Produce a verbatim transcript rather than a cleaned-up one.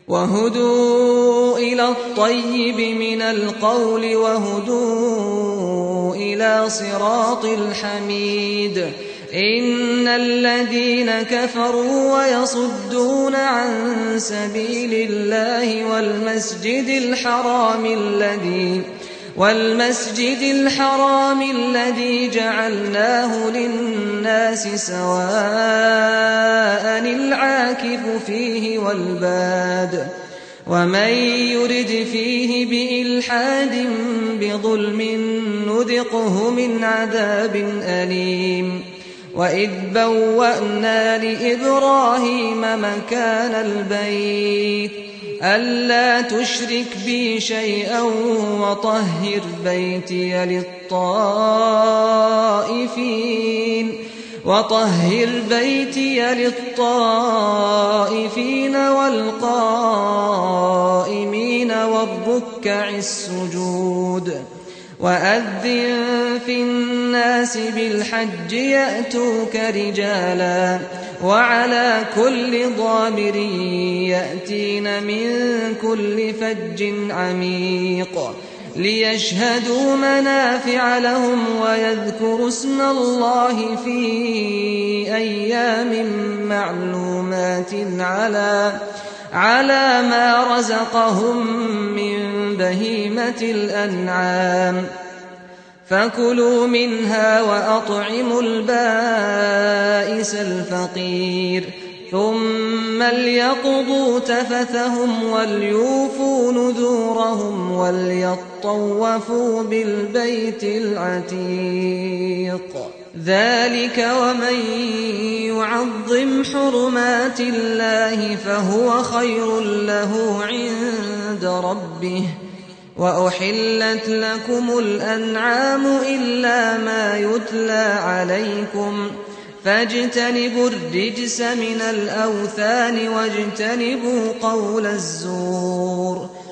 وهدوا إلى الطيب من القول وهدوا إلى صراط الحميد. إن الذين كفروا ويصدون عن سبيل الله والمسجد الحرام الذي والمسجد الحرام الذي جعلناه للناس سواء العاكف فيه والباد ومن يرد فيه بإلحاد بظلم نذقه من عذاب أليم. وإذ بوأنا لإبراهيم مكان البيت ألا تشرك بي شيئا وطهر بيتي للطائفين وطهر بيتي للطائفين والقائمين والركع السجود. وأذن في الناس بالحج يأتوك رجالا وعلى كل ضامر يأتين من كل فج عميق ليشهدوا منافع لهم ويذكروا اسم الله في أيام معلومات على على ما رزقهم من بهيمة الأنعام فكلوا منها وأطعموا البائس الفقير ثم ليقضوا تفثهم وليوفوا نذورهم وليطوفوا بالبيت العتيق. ذلك ومن يعظم حرمات الله فهو خير له عند ربه. وأحلت لكم الأنعام إلا ما يتلى عليكم فاجتنبوا الرجس من الأوثان واجتنبوا قول الزور